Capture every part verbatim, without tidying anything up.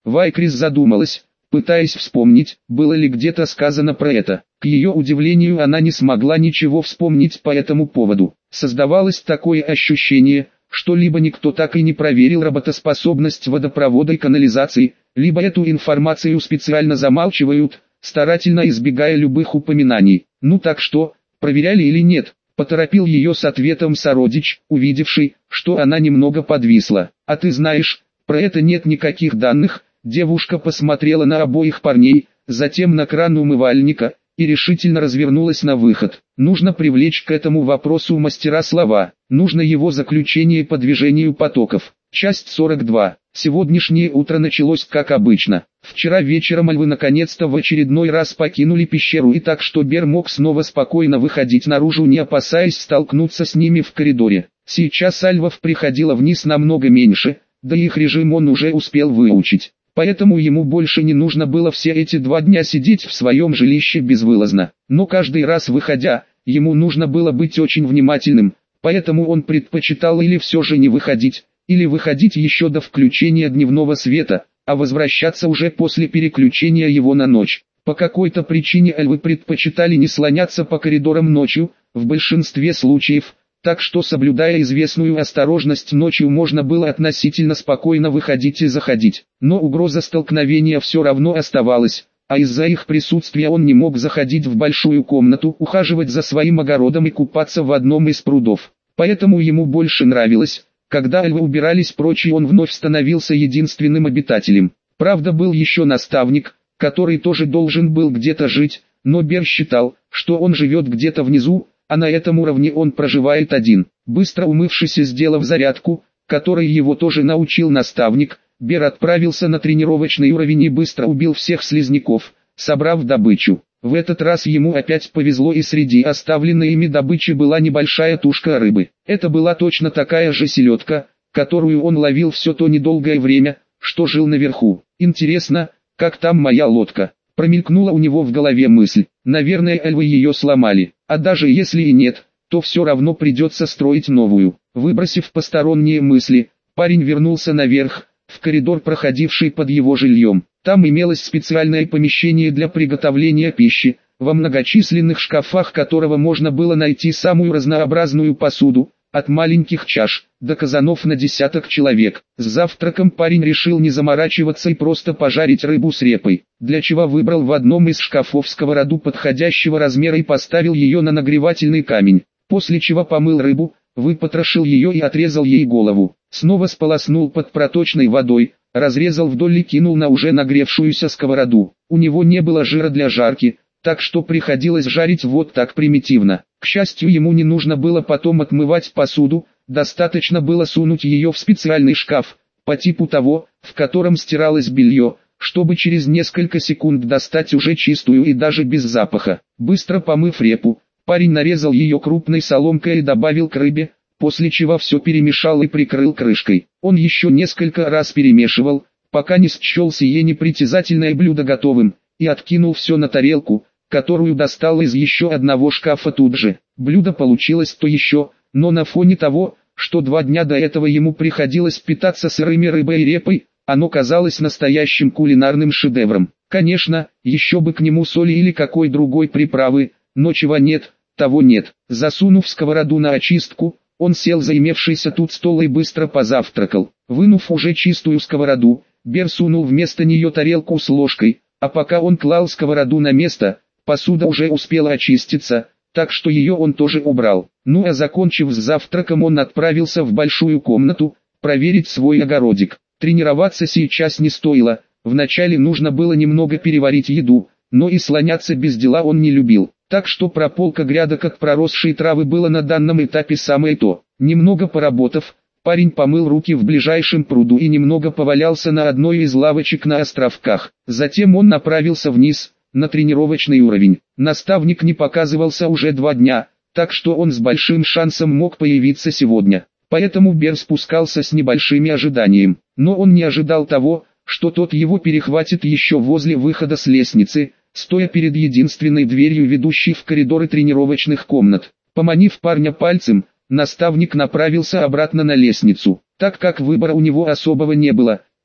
Вайкрис задумалась, пытаясь вспомнить, было ли где-то сказано про это. К ее удивлению, она не смогла ничего вспомнить по этому поводу. Создавалось такое ощущение, что либо никто так и не проверил работоспособность водопровода и канализации, либо эту информацию специально замалчивают, старательно избегая любых упоминаний. Ну так что, проверяли или нет? Поторопил ее с ответом сородич, увидевший, что она немного подвисла. А ты знаешь, про это нет никаких данных. Девушка посмотрела на обоих парней, затем на кран умывальника, и решительно развернулась на выход. Нужно привлечь к этому вопросу мастера слова, нужно его заключение по движению потоков. Часть сорок два. Сегодняшнее утро началось как обычно. Вчера вечером альвы наконец-то в очередной раз покинули пещеру, и так что Бер мог снова спокойно выходить наружу, не опасаясь столкнуться с ними в коридоре. Сейчас альвов приходило вниз намного меньше, да их режим он уже успел выучить. Поэтому ему больше не нужно было все эти два дня сидеть в своем жилище безвылазно. Но каждый раз выходя, ему нужно было быть очень внимательным, поэтому он предпочитал или все же не выходить, или выходить еще до включения дневного света, а возвращаться уже после переключения его на ночь. По какой-то причине альвы предпочитали не слоняться по коридорам ночью, в большинстве случаев, так что, соблюдая известную осторожность, ночью можно было относительно спокойно выходить и заходить. Но угроза столкновения все равно оставалась, а из-за их присутствия он не мог заходить в большую комнату, ухаживать за своим огородом и купаться в одном из прудов. Поэтому ему больше нравилось, когда альвы убирались прочь, и он вновь становился единственным обитателем. Правда, был еще наставник, который тоже должен был где-то жить, но Бер считал, что он живет где-то внизу, а на этом уровне он проживает один. Быстро умывшись и сделав зарядку, которой его тоже научил наставник, Бер отправился на тренировочный уровень и быстро убил всех слизняков, собрав добычу. В этот раз ему опять повезло, и среди оставленной ими добычи была небольшая тушка рыбы. Это была точно такая же селедка, которую он ловил все то недолгое время, что жил наверху. Интересно, как там моя лодка? Промелькнула у него в голове мысль. Наверное, альвы ее сломали. А даже если и нет, то все равно придется строить новую. Выбросив посторонние мысли, парень вернулся наверх, в коридор, проходивший под его жильем. Там имелось специальное помещение для приготовления пищи, во многочисленных шкафах которого можно было найти самую разнообразную посуду, от маленьких чаш до казанов на десяток человек. С завтраком парень решил не заморачиваться и просто пожарить рыбу с репой, для чего выбрал в одном из шкафов сковороду подходящего размера и поставил ее на нагревательный камень, после чего помыл рыбу, выпотрошил ее и отрезал ей голову. Снова сполоснул под проточной водой, разрезал вдоль и кинул на уже нагревшуюся сковороду. У него не было жира для жарки, так что приходилось жарить вот так примитивно. К счастью, ему не нужно было потом отмывать посуду, достаточно было сунуть ее в специальный шкаф, по типу того, в котором стиралось белье, чтобы через несколько секунд достать уже чистую и даже без запаха. Быстро помыв репу, парень нарезал ее крупной соломкой и добавил к рыбе, после чего все перемешал и прикрыл крышкой. Он еще несколько раз перемешивал, пока не счел сие непритязательное блюдо готовым, и откинул все на тарелку, которую достал из еще одного шкафа тут же. Блюдо получилось то еще, но на фоне того, что два дня до этого ему приходилось питаться сырыми рыбой и репой, оно казалось настоящим кулинарным шедевром. Конечно, еще бы к нему соли или какой другой приправы, но чего нет, того нет. Засунув сковороду на очистку, он сел за имевшийся тут стол и быстро позавтракал. Вынув уже чистую сковороду, Бер сунул вместо нее тарелку с ложкой, а пока он клал сковороду на место, посуда уже успела очиститься, так что ее он тоже убрал. Ну а закончив с завтраком, он отправился в большую комнату, проверить свой огородик. Тренироваться сейчас не стоило, вначале нужно было немного переварить еду, но и слоняться без дела он не любил. Так что прополка грядок от проросшей травы было на данном этапе самое то. Немного поработав, парень помыл руки в ближайшем пруду и немного повалялся на одной из лавочек на островках. Затем он направился вниз, на тренировочный уровень. Наставник не показывался уже два дня, так что он с большим шансом мог появиться сегодня. Поэтому Бер спускался с небольшими ожиданиями. Но он не ожидал того, что тот его перехватит еще возле выхода с лестницы, стоя перед единственной дверью, ведущей в коридоры тренировочных комнат. Поманив парня пальцем, наставник направился обратно на лестницу. Так как выбора у него особого не было,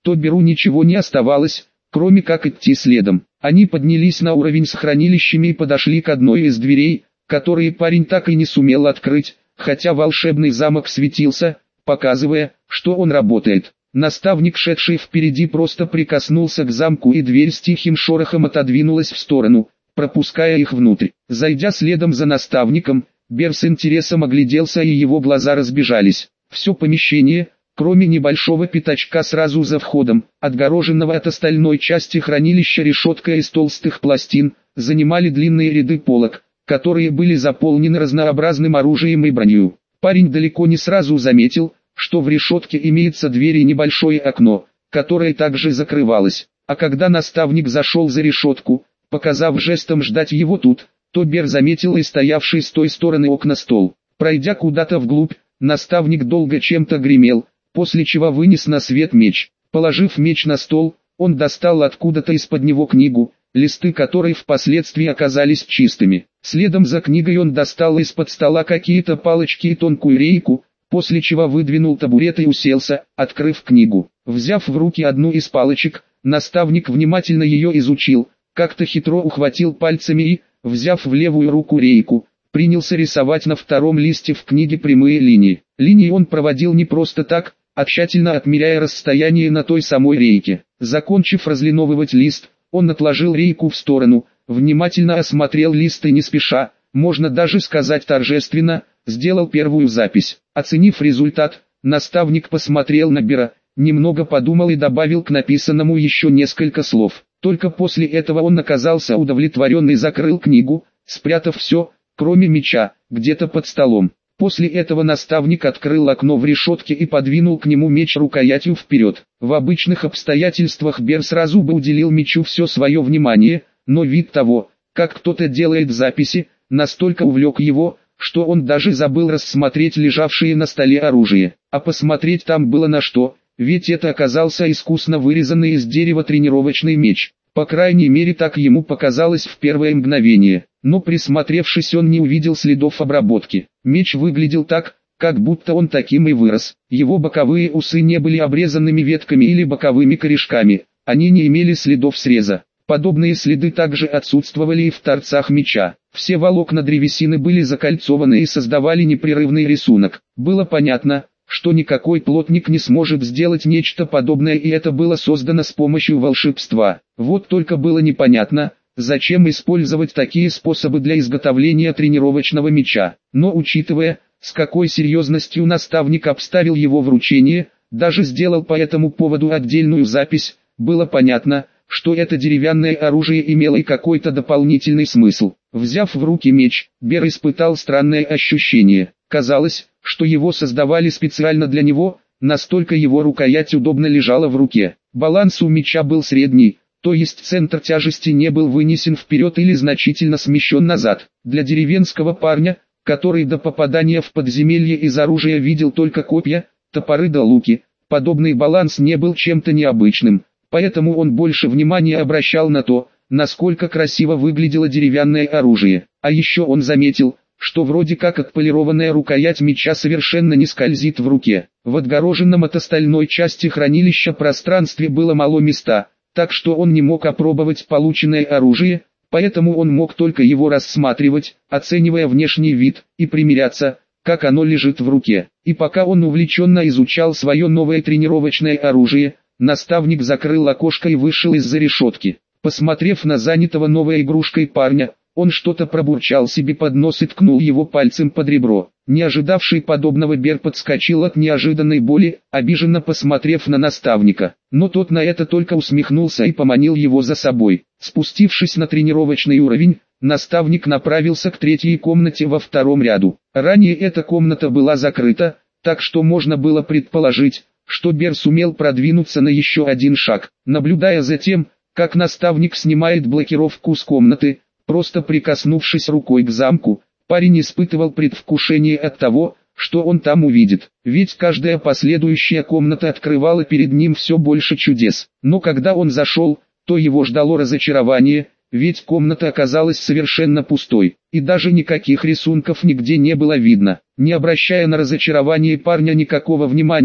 то Беру ничего не оставалось, кроме как идти следом. Они поднялись на уровень с хранилищами и подошли к одной из дверей, которые парень так и не сумел открыть, хотя волшебный замок светился, показывая, что он работает. Наставник, шедший впереди, просто прикоснулся к замку, и дверь с тихим шорохом отодвинулась в сторону, пропуская их внутрь. Зайдя следом за наставником, Бер с интересом огляделся, и его глаза разбежались. Все помещение, кроме небольшого пятачка сразу за входом, отгороженного от остальной части хранилища решеткой из толстых пластин, занимали длинные ряды полок, которые были заполнены разнообразным оружием и бронью. Парень далеко не сразу заметил, что в решетке имеется дверь и небольшое окно, которое также закрывалось. А когда наставник зашел за решетку, показав жестом ждать его тут, то Бер заметил и стоявший с той стороны окна стол. Пройдя куда-то вглубь, наставник долго чем-то гремел, после чего вынес на свет меч. Положив меч на стол, он достал откуда-то из-под него книгу, листы которой впоследствии оказались чистыми. Следом за книгой он достал из-под стола какие-то палочки и тонкую рейку, после чего выдвинул табурет и уселся, открыв книгу. Взяв в руки одну из палочек, наставник внимательно ее изучил, как-то хитро ухватил пальцами и, взяв в левую руку рейку, принялся рисовать на втором листе в книге прямые линии. Линии он проводил не просто так, а тщательно отмеряя расстояние на той самой рейке. Закончив разлиновывать лист, он отложил рейку в сторону, внимательно осмотрел лист и не спеша, можно даже сказать торжественно, сделал первую запись. Оценив результат, наставник посмотрел на Бера, немного подумал и добавил к написанному еще несколько слов. Только после этого он оказался удовлетворен и закрыл книгу, спрятав все, кроме меча, где-то под столом. После этого наставник открыл окно в решетке и подвинул к нему меч рукоятью вперед. В обычных обстоятельствах Бер сразу бы уделил мечу все свое внимание, но вид того, как кто-то делает записи, настолько увлек его, что он даже забыл рассмотреть лежавшее на столе оружие. А посмотреть там было на что, ведь это оказался искусно вырезанный из дерева тренировочный меч. По крайней мере, так ему показалось в первое мгновение, но присмотревшись, он не увидел следов обработки. Меч выглядел так, как будто он таким и вырос. Его боковые усы не были обрезанными ветками или боковыми корешками, они не имели следов среза. Подобные следы также отсутствовали и в торцах меча. Все волокна древесины были закольцованы и создавали непрерывный рисунок. Было понятно, что никакой плотник не сможет сделать нечто подобное, и это было создано с помощью волшебства. Вот только было непонятно, зачем использовать такие способы для изготовления тренировочного меча. Но учитывая, с какой серьезностью наставник обставил его вручение, даже сделал по этому поводу отдельную запись, было понятно, что это деревянное оружие имело и какой-то дополнительный смысл. Взяв в руки меч, Бер испытал странное ощущение. Казалось, что его создавали специально для него, настолько его рукоять удобно лежала в руке. Баланс у меча был средний, то есть центр тяжести не был вынесен вперед или значительно смещен назад. Для деревенского парня, который до попадания в подземелье из оружия видел только копья, топоры да луки, подобный баланс не был чем-то необычным. Поэтому он больше внимания обращал на то, насколько красиво выглядело деревянное оружие. А еще он заметил, что вроде как отполированная рукоять меча совершенно не скользит в руке. В отгороженном от остальной части хранилища пространстве было мало места, так что он не мог опробовать полученное оружие, поэтому он мог только его рассматривать, оценивая внешний вид, и примеряться, как оно лежит в руке. И пока он увлеченно изучал свое новое тренировочное оружие, наставник закрыл окошко и вышел из-за решетки. Посмотрев на занятого новой игрушкой парня, он что-то пробурчал себе под нос и ткнул его пальцем под ребро. Не ожидавший подобного Бер подскочил от неожиданной боли, обиженно посмотрев на наставника. Но тот на это только усмехнулся и поманил его за собой. Спустившись на тренировочный уровень, наставник направился к третьей комнате во втором ряду. Ранее эта комната была закрыта, так что можно было предположить, что Бер сумел продвинуться на еще один шаг. Наблюдая за тем, как наставник снимает блокировку с комнаты, просто прикоснувшись рукой к замку, парень испытывал предвкушение от того, что он там увидит. Ведь каждая последующая комната открывала перед ним все больше чудес. Но когда он зашел, то его ждало разочарование, ведь комната оказалась совершенно пустой, и даже никаких рисунков нигде не было видно. Не обращая на разочарование парня никакого внимания,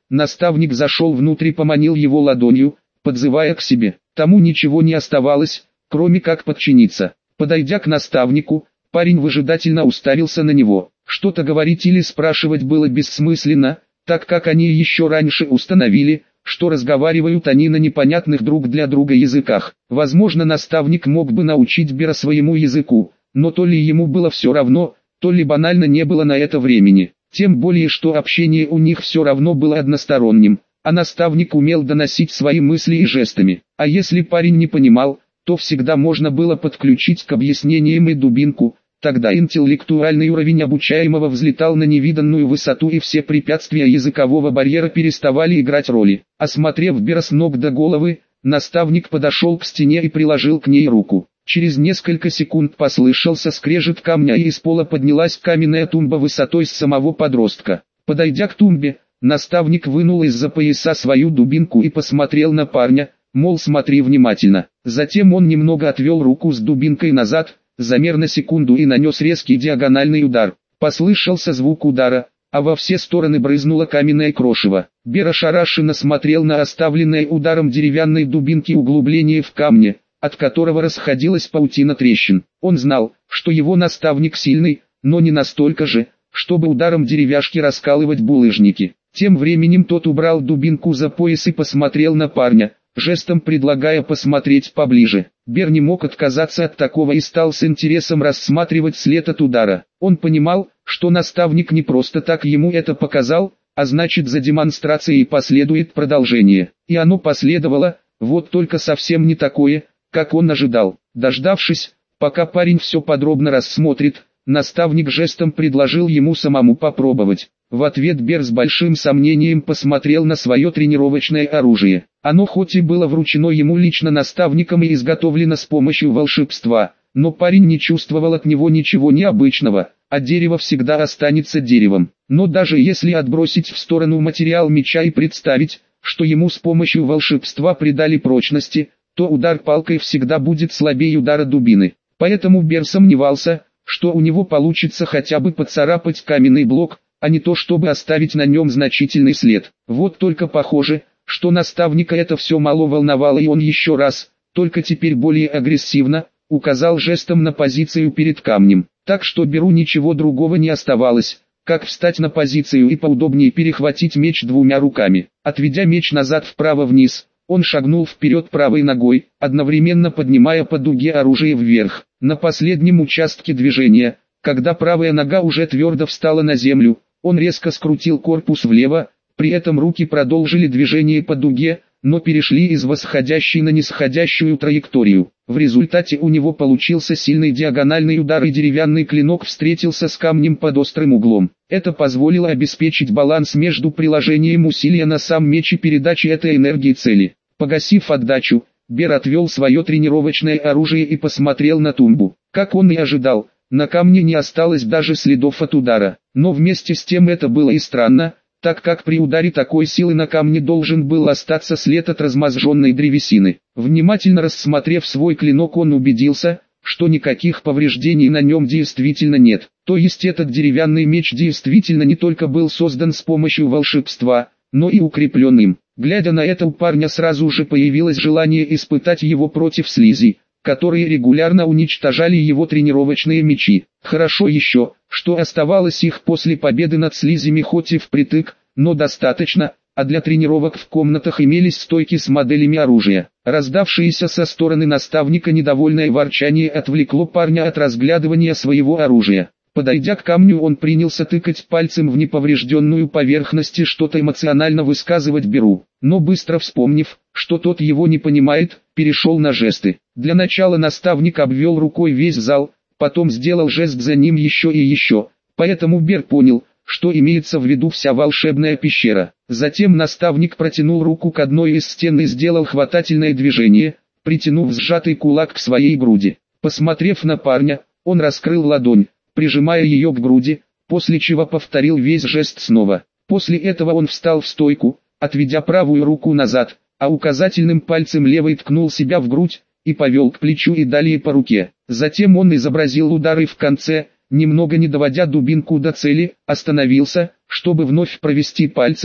Наставник зашел внутрь и поманил его ладонью, подзывая к себе. Тому ничего не оставалось, кроме как подчиниться. Подойдя к наставнику, парень выжидательно уставился на него. Что-то говорить или спрашивать было бессмысленно, так как они еще раньше установили, что разговаривают они на непонятных друг для друга языках. Возможно, наставник мог бы научить Бера своему языку, но то ли ему было все равно, то ли банально не было на это времени. Тем более, что общение у них все равно было односторонним, а наставник умел доносить свои мысли и жестами. А если парень не понимал, то всегда можно было подключить к объяснениям и дубинку. Тогда интеллектуальный уровень обучаемого взлетал на невиданную высоту, и все препятствия языкового барьера переставали играть роли. Осмотрев Бера с ног до головы, наставник подошел к стене и приложил к ней руку. Через несколько секунд послышался скрежет камня, и из пола поднялась каменная тумба высотой с самого подростка. Подойдя к тумбе, наставник вынул из-за пояса свою дубинку и посмотрел на парня, мол, смотри внимательно. Затем он немного отвел руку с дубинкой назад, замер на секунду и нанес резкий диагональный удар. Послышался звук удара, а во все стороны брызнуло каменное крошево. Бер ошарашенно смотрел на оставленное ударом деревянной дубинки углубление в камне, от которого расходилась паутина трещин. Он знал, что его наставник сильный, но не настолько же, чтобы ударом деревяшки раскалывать булыжники. Тем временем тот убрал дубинку за пояс и посмотрел на парня, жестом предлагая посмотреть поближе. Бер не мог отказаться от такого и стал с интересом рассматривать след от удара. Он понимал, что наставник не просто так ему это показал, а значит, за демонстрацией последует продолжение. И оно последовало, вот только совсем не такое, как он ожидал. Дождавшись, пока парень все подробно рассмотрит, наставник жестом предложил ему самому попробовать. В ответ Бер с большим сомнением посмотрел на свое тренировочное оружие. Оно хоть и было вручено ему лично наставником и изготовлено с помощью волшебства, но парень не чувствовал от него ничего необычного, а дерево всегда останется деревом. Но даже если отбросить в сторону материал меча и представить, что ему с помощью волшебства придали прочности, то удар палкой всегда будет слабее удара дубины. Поэтому Бер сомневался, что у него получится хотя бы поцарапать каменный блок, а не то чтобы оставить на нем значительный след. Вот только похоже, что наставника это все мало волновало, и он еще раз, только теперь более агрессивно, указал жестом на позицию перед камнем. Так что Беру ничего другого не оставалось, как встать на позицию и поудобнее перехватить меч двумя руками. Отведя меч назад вправо-вниз, он шагнул вперед правой ногой, одновременно поднимая по дуге оружие вверх. На последнем участке движения, когда правая нога уже твердо встала на землю, он резко скрутил корпус влево, при этом руки продолжили движение по дуге, но перешли из восходящей на нисходящую траекторию. В результате у него получился сильный диагональный удар, и деревянный клинок встретился с камнем под острым углом. Это позволило обеспечить баланс между приложением усилия на сам меч и передачей этой энергии цели. Погасив отдачу, Бер отвел свое тренировочное оружие и посмотрел на тумбу. Как он и ожидал, на камне не осталось даже следов от удара. Но вместе с тем это было и странно, так как при ударе такой силы на камне должен был остаться след от размозженной древесины. Внимательно рассмотрев свой клинок, он убедился, что никаких повреждений на нем действительно нет. То есть этот деревянный меч действительно не только был создан с помощью волшебства, но и укреплен им. Глядя на это, у парня сразу же появилось желание испытать его против слизи, которые регулярно уничтожали его тренировочные мечи. Хорошо еще, что оставалось их после победы над слизями хоть и впритык, но достаточно, а для тренировок в комнатах имелись стойки с моделями оружия. Раздавшееся со стороны наставника недовольное ворчание отвлекло парня от разглядывания своего оружия. Подойдя к камню, он принялся тыкать пальцем в неповрежденную поверхность и что-то эмоционально высказывать Беру, но быстро вспомнив, что тот его не понимает, перешел на жесты. Для начала наставник обвел рукой весь зал, потом сделал жест за ним еще и еще, поэтому Бер понял, что имеется в виду вся волшебная пещера. Затем наставник протянул руку к одной из стен и сделал хватательное движение, притянув сжатый кулак к своей груди. Посмотрев на парня, он раскрыл ладонь, прижимая ее к груди, после чего повторил весь жест снова. После этого он встал в стойку, отведя правую руку назад, а указательным пальцем левой ткнул себя в грудь и повел к плечу и далее по руке. Затем он изобразил удары в конце, немного не доводя дубинку до цели, остановился, чтобы вновь провести пальцем,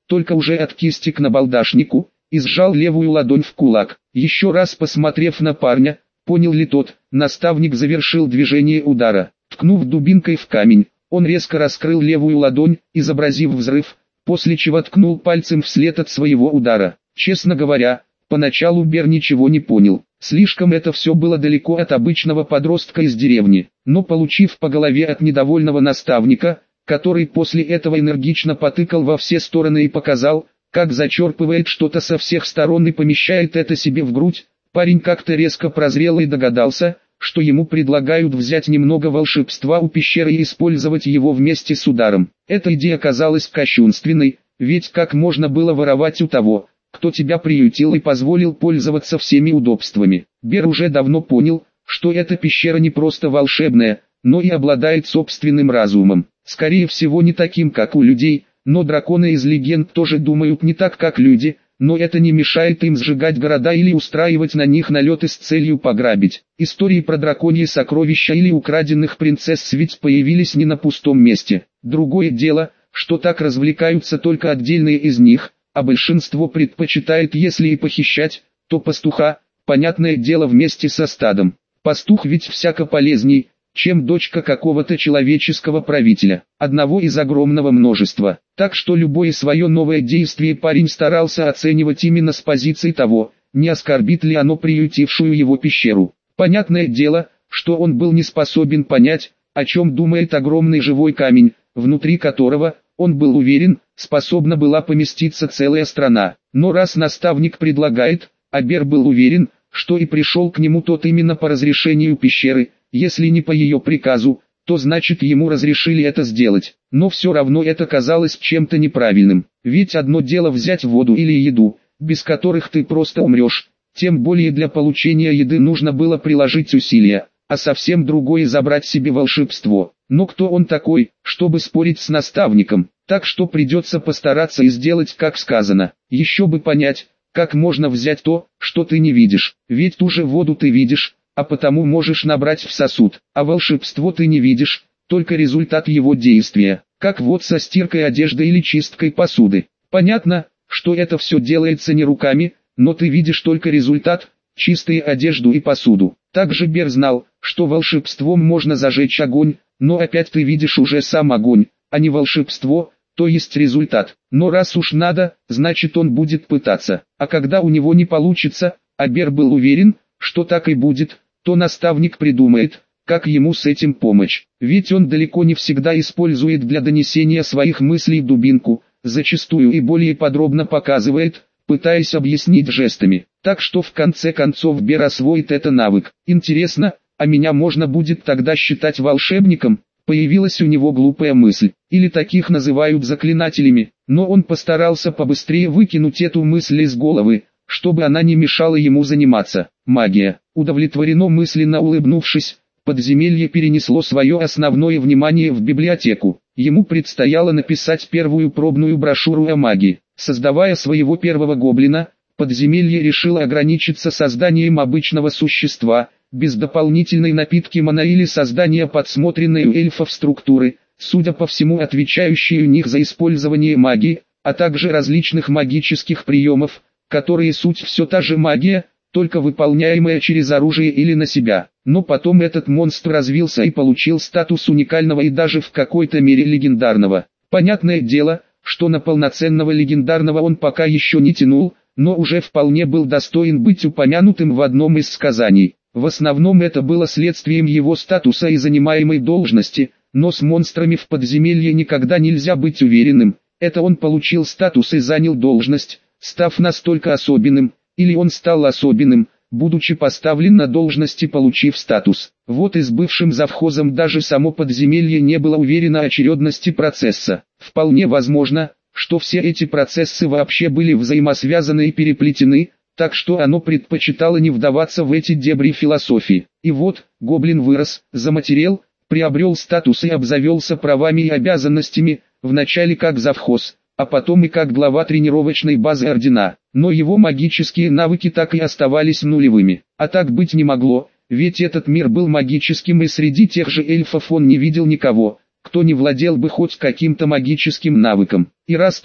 только уже от кисти к набалдашнику, и сжал левую ладонь в кулак. Еще раз посмотрев на парня, понял ли тот, наставник завершил движение удара. Ткнув дубинкой в камень, он резко раскрыл левую ладонь, изобразив взрыв, после чего ткнул пальцем вслед от своего удара. Честно говоря, поначалу Бер ничего не понял. Слишком это все было далеко от обычного подростка из деревни. Но получив по голове от недовольного наставника, который после этого энергично потыкал во все стороны и показал, как зачерпывает что-то со всех сторон и помещает это себе в грудь, парень как-то резко прозрел и догадался, что ему предлагают взять немного волшебства у пещеры и использовать его вместе с ударом. Эта идея оказалась кощунственной, ведь как можно было воровать у того, кто тебя приютил и позволил пользоваться всеми удобствами. Бер уже давно понял, что эта пещера не просто волшебная, но и обладает собственным разумом. Скорее всего не таким, как у людей, но драконы из легенд тоже думают не так, как люди, но это не мешает им сжигать города или устраивать на них налеты с целью пограбить. Истории про драконьи сокровища или украденных принцесс ведь появились не на пустом месте. Другое дело, что так развлекаются только отдельные из них, а большинство предпочитает, если и похищать, то пастуха, понятное дело, вместе со стадом. Пастух ведь всяко полезней, чем дочка какого-то человеческого правителя, одного из огромного множества. Так что любое свое новое действие парень старался оценивать именно с позиции того, не оскорбит ли оно приютившую его пещеру. Понятное дело, что он был не способен понять, о чем думает огромный живой камень, внутри которого, он был уверен, способна была поместиться целая страна. Но раз наставник предлагает, а Бер был уверен, что и пришел к нему тот именно по разрешению пещеры, если не по ее приказу, то значит ему разрешили это сделать. Но все равно это казалось чем-то неправильным. Ведь одно дело взять воду или еду, без которых ты просто умрешь, тем более для получения еды нужно было приложить усилия, а совсем другое забрать себе волшебство. Но кто он такой, чтобы спорить с наставником? Так что придется постараться и сделать как сказано. Еще бы понять, как можно взять то, что ты не видишь. Ведь ту же воду ты видишь, а потому можешь набрать в сосуд, а волшебство ты не видишь, только результат его действия, как вот со стиркой одежды или чисткой посуды. Понятно, что это все делается не руками, но ты видишь только результат, чистую одежду и посуду. Также Бер знал, что волшебством можно зажечь огонь, но опять ты видишь уже сам огонь, а не волшебство, то есть результат. Но раз уж надо, значит он будет пытаться, а когда у него не получится, а Бер был уверен, что так и будет, то наставник придумает, как ему с этим помочь. Ведь он далеко не всегда использует для донесения своих мыслей дубинку, зачастую и более подробно показывает, пытаясь объяснить жестами. Так что в конце концов Бер освоит это навык. Интересно, а меня можно будет тогда считать волшебником? Появилась у него глупая мысль, или таких называют заклинателями, но он постарался побыстрее выкинуть эту мысль из головы, чтобы она не мешала ему заниматься. Магия. Удовлетворенно мысленно улыбнувшись, подземелье перенесло свое основное внимание в библиотеку. Ему предстояло написать первую пробную брошюру о магии. Создавая своего первого гоблина, подземелье решило ограничиться созданием обычного существа, без дополнительной напитки мана или создания подсмотренной у эльфов структуры, судя по всему отвечающей у них за использование магии, а также различных магических приемов, которые суть все та же магия, только выполняемая через оружие или на себя. Но потом этот монстр развился и получил статус уникального и даже в какой-то мере легендарного. Понятное дело, что на полноценного легендарного он пока еще не тянул, но уже вполне был достоин быть упомянутым в одном из сказаний. В основном это было следствием его статуса и занимаемой должности, но с монстрами в подземелье никогда нельзя быть уверенным. Это он получил статус и занял должность, став настолько особенным, или он стал особенным, будучи поставлен на должность и получив статус. Вот и с бывшим завхозом даже само подземелье не было уверено о очередности процесса. Вполне возможно, что все эти процессы вообще были взаимосвязаны и переплетены, так что оно предпочитало не вдаваться в эти дебри философии. И вот, гоблин вырос, заматерел, приобрел статус и обзавелся правами и обязанностями, вначале как завхоз, а потом и как глава тренировочной базы ордена. Но его магические навыки так и оставались нулевыми. А так быть не могло, ведь этот мир был магическим и среди тех же эльфов он не видел никого, кто не владел бы хоть каким-то магическим навыком. И раз так,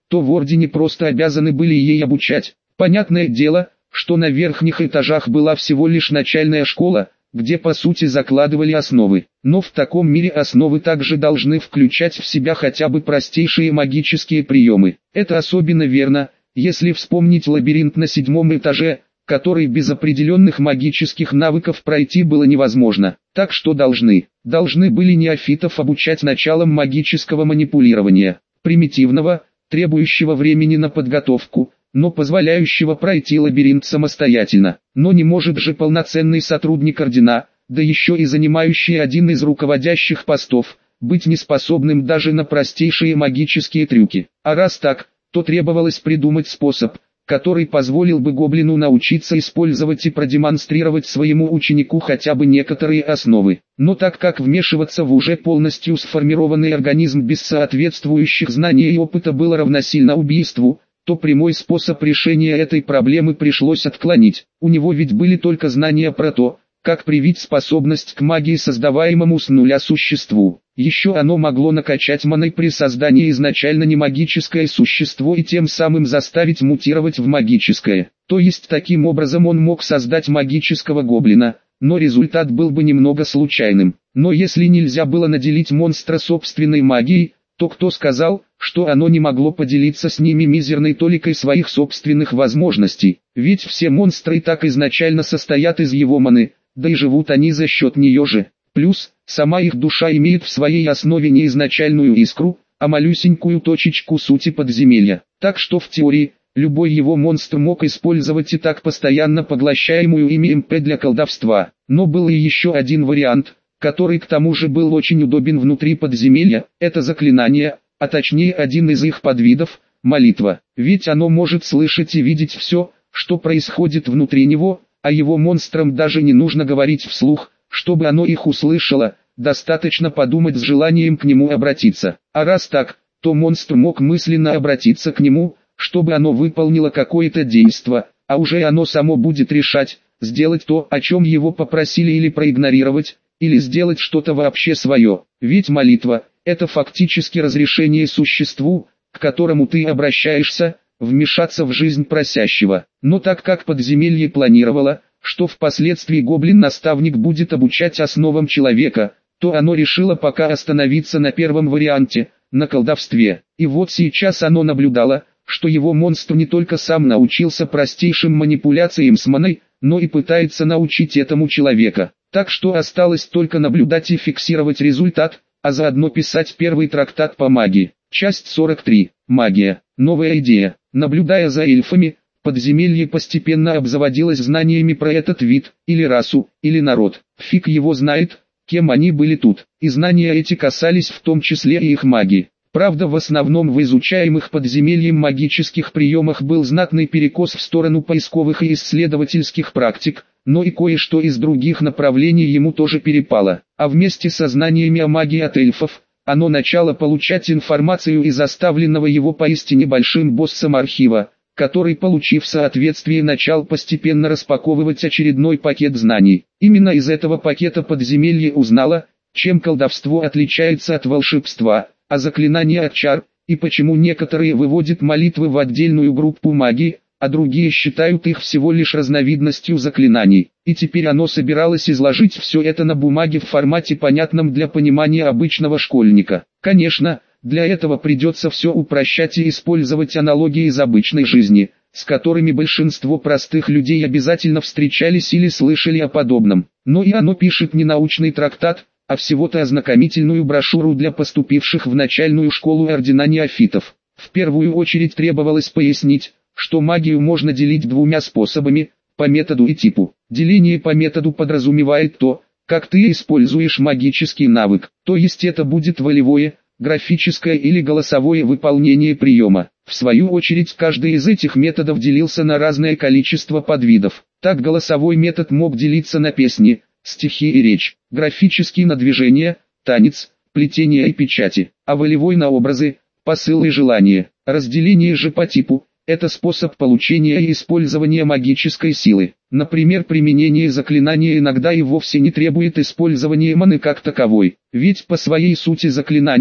то в Ордене просто обязаны были ей обучать. Понятное дело, что на верхних этажах была всего лишь начальная школа, где по сути закладывали основы. Но в таком мире основы также должны включать в себя хотя бы простейшие магические приемы. Это особенно верно, если вспомнить лабиринт на седьмом этаже, который без определенных магических навыков пройти было невозможно. Так что должны, должны были неофитов обучать началам магического манипулирования, примитивного, требующего времени на подготовку, но позволяющего пройти лабиринт самостоятельно. Но не может же полноценный сотрудник Ордена, да еще и занимающий один из руководящих постов, быть неспособным даже на простейшие магические трюки. А раз так, то требовалось придумать способ, который позволил бы гоблину научиться использовать и продемонстрировать своему ученику хотя бы некоторые основы. Но так как вмешиваться в уже полностью сформированный организм без соответствующих знаний и опыта было равносильно убийству, то прямой способ решения этой проблемы пришлось отклонить. У него ведь были только знания про то, как привить способность к магии создаваемому с нуля существу. Еще оно могло накачать маной при создании изначально не магическое существо и тем самым заставить мутировать в магическое. То есть таким образом он мог создать магического гоблина, но результат был бы немного случайным. Но если нельзя было наделить монстра собственной магией, то кто сказал, что оно не могло поделиться с ними мизерной толикой своих собственных возможностей? Ведь все монстры так изначально состоят из его маны, да и живут они за счет нее же. Плюс, сама их душа имеет в своей основе не изначальную искру, а малюсенькую точечку сути подземелья. Так что в теории, любой его монстр мог использовать и так постоянно поглощаемую ими МП для колдовства. Но был и еще один вариант, который к тому же был очень удобен внутри подземелья, это заклинание, а точнее один из их подвидов, молитва. Ведь оно может слышать и видеть все, что происходит внутри него, а его монстрам даже не нужно говорить вслух, чтобы оно их услышало, достаточно подумать с желанием к нему обратиться. А раз так, то монстр мог мысленно обратиться к нему, чтобы оно выполнило какое-то действо, а уже оно само будет решать, сделать то, о чем его попросили, или проигнорировать, или сделать что-то вообще свое. Ведь молитва – это фактически разрешение существу, к которому ты обращаешься, вмешаться в жизнь просящего. Но так как подземелье планировало, что впоследствии гоблин-наставник будет обучать основам человека, то оно решило пока остановиться на первом варианте, на колдовстве. И вот сейчас оно наблюдало, что его монстр не только сам научился простейшим манипуляциям с маной, но и пытается научить этому человека. Так что осталось только наблюдать и фиксировать результат, а заодно писать первый трактат по магии. Часть сорок три. Магия. Новая идея. Наблюдая за эльфами, подземелье постепенно обзаводилось знаниями про этот вид, или расу, или народ. Фиг его знает, кем они были тут. И знания эти касались в том числе и их магии. Правда, в основном в изучаемых подземельем магических приемах был знатный перекос в сторону поисковых и исследовательских практик, но и кое-что из других направлений ему тоже перепало. А вместе со знаниями о магии от эльфов, оно начало получать информацию из оставленного его поистине большим боссом архива, который, получив соответствие, начал постепенно распаковывать очередной пакет знаний. Именно из этого пакета подземелье узнало, чем колдовство отличается от волшебства, а заклинания от чар, и почему некоторые выводят молитвы в отдельную группу магии, а другие считают их всего лишь разновидностью заклинаний. И теперь оно собиралось изложить все это на бумаге в формате, понятном для понимания обычного школьника. Конечно, для этого придется все упрощать и использовать аналогии из обычной жизни, с которыми большинство простых людей обязательно встречались или слышали о подобном. Но и оно пишет не научный трактат, а всего-то ознакомительную брошюру для поступивших в начальную школу ордена неофитов. В первую очередь требовалось пояснить, что магию можно делить двумя способами, по методу и типу. Деление по методу подразумевает то, как ты используешь магический навык, то есть это будет волевое, графическое или голосовое выполнение приема. В свою очередь каждый из этих методов делился на разное количество подвидов. Так голосовой метод мог делиться на песни, стихи и речь, графический на движение, танец, плетение и печати, а волевой на образы, посылы и желания. Разделение же по типу – это способ получения и использования магической силы. Например, применение заклинания иногда и вовсе не требует использования маны как таковой, ведь по своей сути заклинания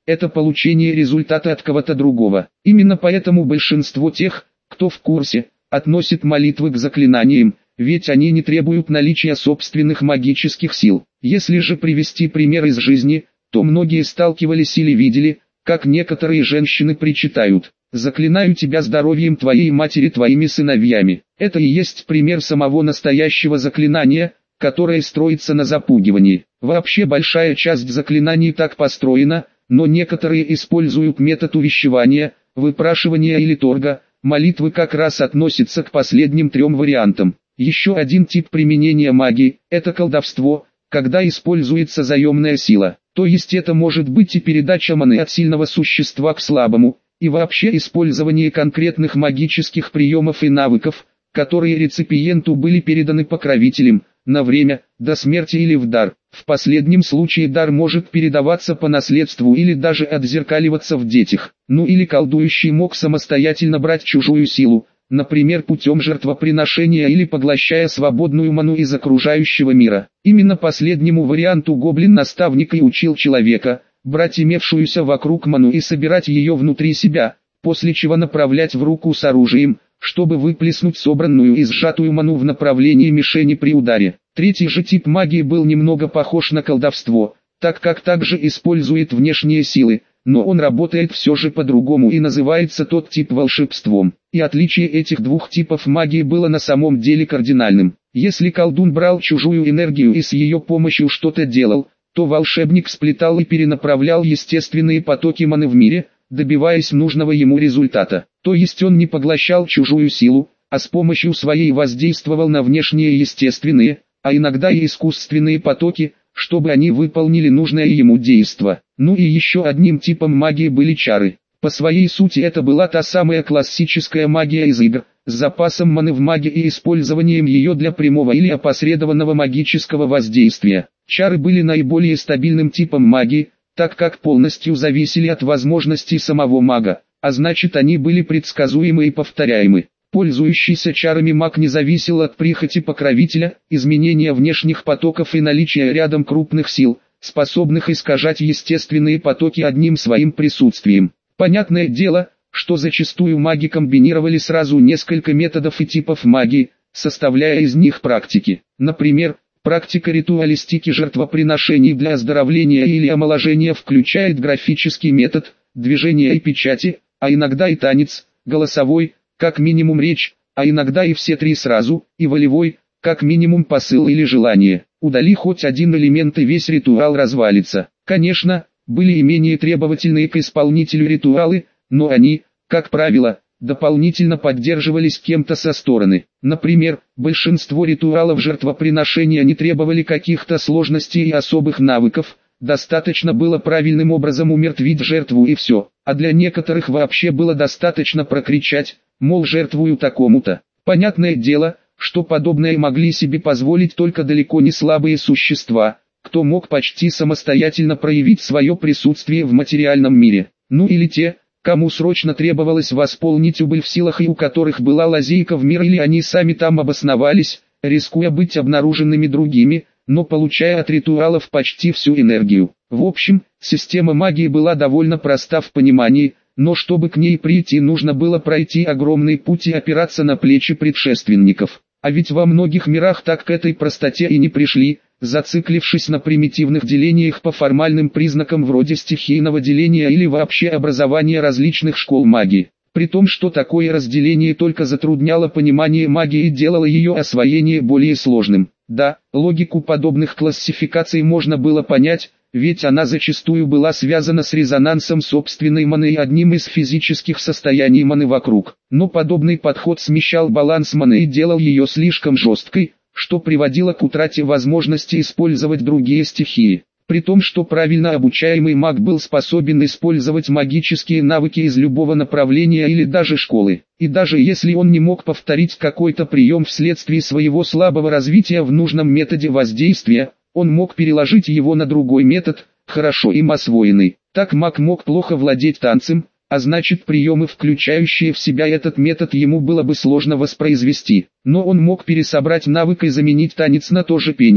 это получение результата от кого-то другого. Именно поэтому большинство тех, кто в курсе, относит молитвы к заклинаниям, ведь они не требуют наличия собственных магических сил. Если же привести пример из жизни, то многие сталкивались или видели, как некоторые женщины причитают: «Заклинаю тебя здоровьем твоей матери твоими сыновьями». Это и есть пример самого настоящего заклинания, которое строится на запугивании. Вообще большая часть заклинаний так построена, но некоторые используют метод увещевания, выпрашивания или торга. Молитвы как раз относятся к последним трем вариантам. Еще один тип применения магии – это колдовство, когда используется заемная сила. То есть это может быть и передача маны от сильного существа к слабому, и вообще использование конкретных магических приемов и навыков, которые реципиенту были переданы покровителем, на время, до смерти или в дар. В последнем случае дар может передаваться по наследству или даже отзеркаливаться в детях. Ну или колдующий мог самостоятельно брать чужую силу, например путем жертвоприношения или поглощая свободную ману из окружающего мира. Именно последнему варианту гоблин-наставник и учил человека, брать имевшуюся вокруг ману и собирать ее внутри себя, после чего направлять в руку с оружием, чтобы выплеснуть собранную и сжатую ману в направлении мишени при ударе. Третий же тип магии был немного похож на колдовство, так как также использует внешние силы, но он работает все же по-другому и называется тот тип волшебством. И отличие этих двух типов магии было на самом деле кардинальным. Если колдун брал чужую энергию и с ее помощью что-то делал, то волшебник сплетал и перенаправлял естественные потоки маны в мире, добиваясь нужного ему результата. То есть он не поглощал чужую силу, а с помощью своей воздействовал на внешние естественные, а иногда и искусственные потоки, чтобы они выполнили нужное ему действо. Ну и еще одним типом магии были чары. По своей сути это была та самая классическая магия из игр, с запасом маны в магии и использованием ее для прямого или опосредованного магического воздействия. Чары были наиболее стабильным типом магии, так как полностью зависели от возможностей самого мага, а значит они были предсказуемы и повторяемы. Пользующийся чарами маг не зависел от прихоти покровителя, изменения внешних потоков и наличия рядом крупных сил, способных искажать естественные потоки одним своим присутствием. Понятное дело, что зачастую маги комбинировали сразу несколько методов и типов магии, составляя из них практики. Например, практика ритуалистики жертвоприношений для оздоровления или омоложения включает графический метод, движения и печати, а иногда и танец, голосовой, как минимум речь, а иногда и все три сразу, и волевой, как минимум посыл или желание. Удали хоть один элемент и весь ритуал развалится. Конечно, были и менее требовательные к исполнителю ритуалы, но они, как правило, дополнительно поддерживались кем-то со стороны. Например, большинство ритуалов жертвоприношения не требовали каких-то сложностей и особых навыков, достаточно было правильным образом умертвить жертву и все, а для некоторых вообще было достаточно прокричать, мол жертвую такому-то. Понятное дело, что подобное могли себе позволить только далеко не слабые существа, кто мог почти самостоятельно проявить свое присутствие в материальном мире. Ну или те, кому срочно требовалось восполнить убыль в силах и у которых была лазейка в мир или они сами там обосновались, рискуя быть обнаруженными другими, но получая от ритуалов почти всю энергию. В общем, система магии была довольно проста в понимании, но чтобы к ней прийти нужно было пройти огромный путь и опираться на плечи предшественников. А ведь во многих мирах так к этой простоте и не пришли, зациклившись на примитивных делениях по формальным признакам вроде стихийного деления или вообще образования различных школ магии. При том, что такое разделение только затрудняло понимание магии и делало ее освоение более сложным. Да, логику подобных классификаций можно было понять, ведь она зачастую была связана с резонансом собственной маны и одним из физических состояний маны вокруг. Но подобный подход смещал баланс маны и делал ее слишком жесткой, что приводило к утрате возможности использовать другие стихии. При том, что правильно обучаемый маг был способен использовать магические навыки из любого направления или даже школы. И даже если он не мог повторить какой-то прием вследствие своего слабого развития в нужном методе воздействия, он мог переложить его на другой метод, хорошо им освоенный. Так маг мог плохо владеть танцем, а значит приемы, включающие в себя этот метод, ему было бы сложно воспроизвести. Но он мог пересобрать навык и заменить танец на то же пение,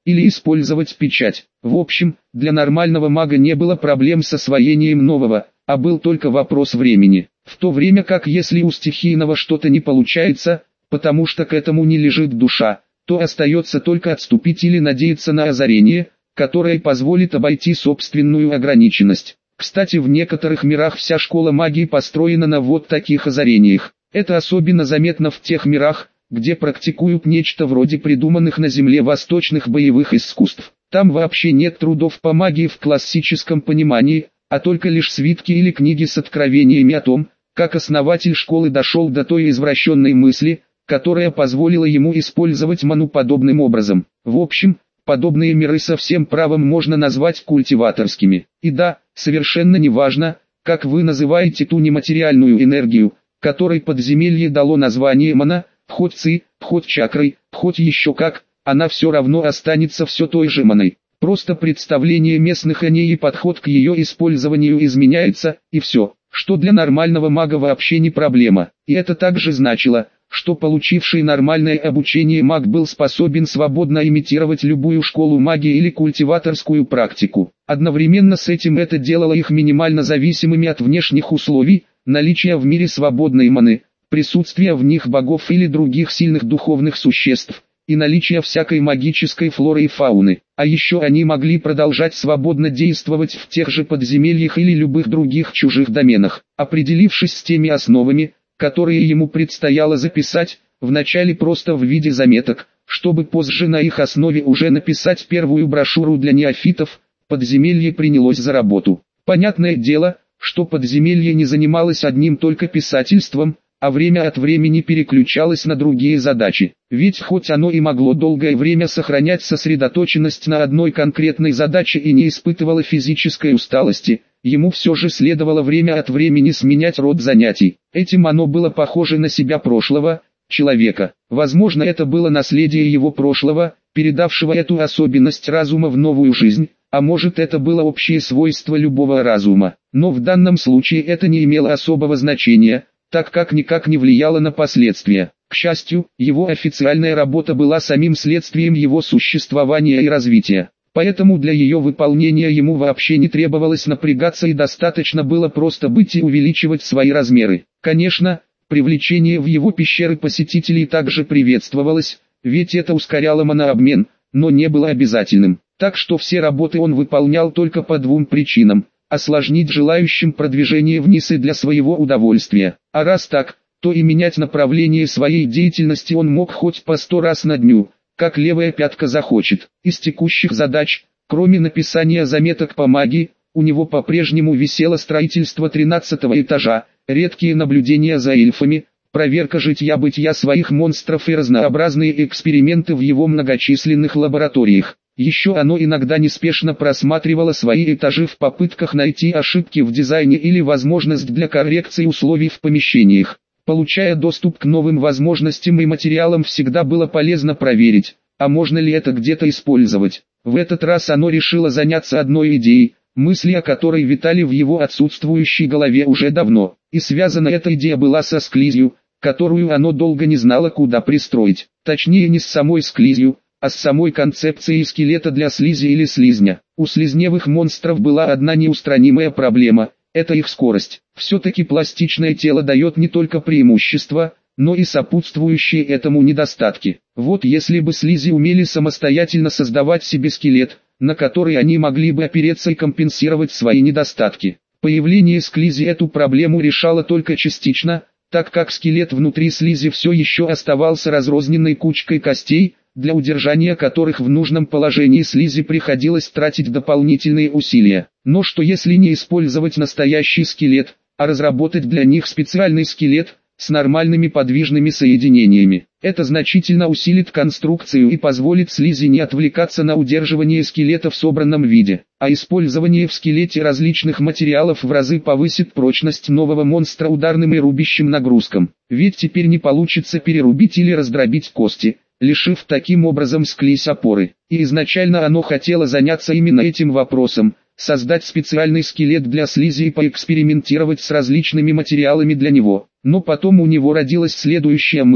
или использовать печать. В общем, для нормального мага не было проблем с освоением нового, а был только вопрос времени. В то время как если у стихийного что-то не получается, потому что к этому не лежит душа, то остается только отступить или надеяться на озарение, которое позволит обойти собственную ограниченность. Кстати, в некоторых мирах вся школа магии построена на вот таких озарениях. Это особенно заметно в тех мирах, где практикуют нечто вроде придуманных на Земле восточных боевых искусств. Там вообще нет трудов по магии в классическом понимании, а только лишь свитки или книги с откровениями о том, как основатель школы дошел до той извращенной мысли, которая позволила ему использовать ману подобным образом. В общем, подобные миры со всем правом можно назвать культиваторскими. И да, совершенно не важно, как вы называете ту нематериальную энергию, которой подземелье дало название мана, хоть ци, хоть чакрой, хоть еще как, она все равно останется все той же маной. Просто представление местных о ней и подход к ее использованию изменяется, и все, что для нормального мага вообще не проблема. И это также значило, что получивший нормальное обучение маг был способен свободно имитировать любую школу магии или культиваторскую практику. Одновременно с этим это делало их минимально зависимыми от внешних условий, наличия в мире свободной маны, присутствия в них богов или других сильных духовных существ, и наличия всякой магической флоры и фауны. А еще они могли продолжать свободно действовать в тех же подземельях или любых других чужих доменах. Определившись с теми основами, которые ему предстояло записать, вначале просто в виде заметок, чтобы позже на их основе уже написать первую брошюру для неофитов, подземелье принялось за работу. Понятное дело, что подземелье не занималось одним только писательством, а время от времени переключалось на другие задачи. Ведь хоть оно и могло долгое время сохранять сосредоточенность на одной конкретной задаче и не испытывало физической усталости, ему все же следовало время от времени сменять род занятий. Этим оно было похоже на себя прошлого человека. Возможно, это было наследие его прошлого, передавшего эту особенность разума в новую жизнь, а может, это было общее свойство любого разума. Но в данном случае это не имело особого значения, так как никак не влияло на последствия. К счастью, его официальная работа была самим следствием его существования и развития. Поэтому для ее выполнения ему вообще не требовалось напрягаться и достаточно было просто быть и увеличивать свои размеры. Конечно, привлечение в его пещеры посетителей также приветствовалось, ведь это ускоряло манообмен, но не было обязательным. Так что все работы он выполнял только по двум причинам: осложнить желающим продвижение вниз и для своего удовольствия. А раз так, то и менять направление своей деятельности он мог хоть по сто раз на дню, как левая пятка захочет. Из текущих задач, кроме написания заметок по магии, у него по-прежнему висело строительство тринадцатого этажа, редкие наблюдения за эльфами, проверка житья-бытия своих монстров и разнообразные эксперименты в его многочисленных лабораториях. Еще оно иногда неспешно просматривало свои этажи в попытках найти ошибки в дизайне или возможность для коррекции условий в помещениях. Получая доступ к новым возможностям и материалам, всегда было полезно проверить, а можно ли это где-то использовать. В этот раз оно решило заняться одной идеей, мысли о которой витали в его отсутствующей голове уже давно. И связана эта идея была со склизью, которую оно долго не знало, куда пристроить. Точнее, не с самой склизью, а с самой концепцией скелета для слизи или слизня. У слизневых монстров была одна неустранимая проблема – это их скорость. Все-таки пластичное тело дает не только преимущества, но и сопутствующие этому недостатки. Вот если бы слизи умели самостоятельно создавать себе скелет, на который они могли бы опереться и компенсировать свои недостатки. Появление склизи эту проблему решало только частично, так как скелет внутри слизи все еще оставался разрозненной кучкой костей, для удержания которых в нужном положении слизи приходилось тратить дополнительные усилия. Но что если не использовать настоящий скелет, а разработать для них специальный скелет, с нормальными подвижными соединениями? Это значительно усилит конструкцию и позволит слизи не отвлекаться на удерживание скелета в собранном виде, а использование в скелете различных материалов в разы повысит прочность нового монстра ударным и рубящим нагрузкам. Ведь теперь не получится перерубить или раздробить кости, лишив таким образом склизь опоры. И изначально оно хотело заняться именно этим вопросом, создать специальный скелет для слизи и поэкспериментировать с различными материалами для него. Но потом у него родилась следующая мысль: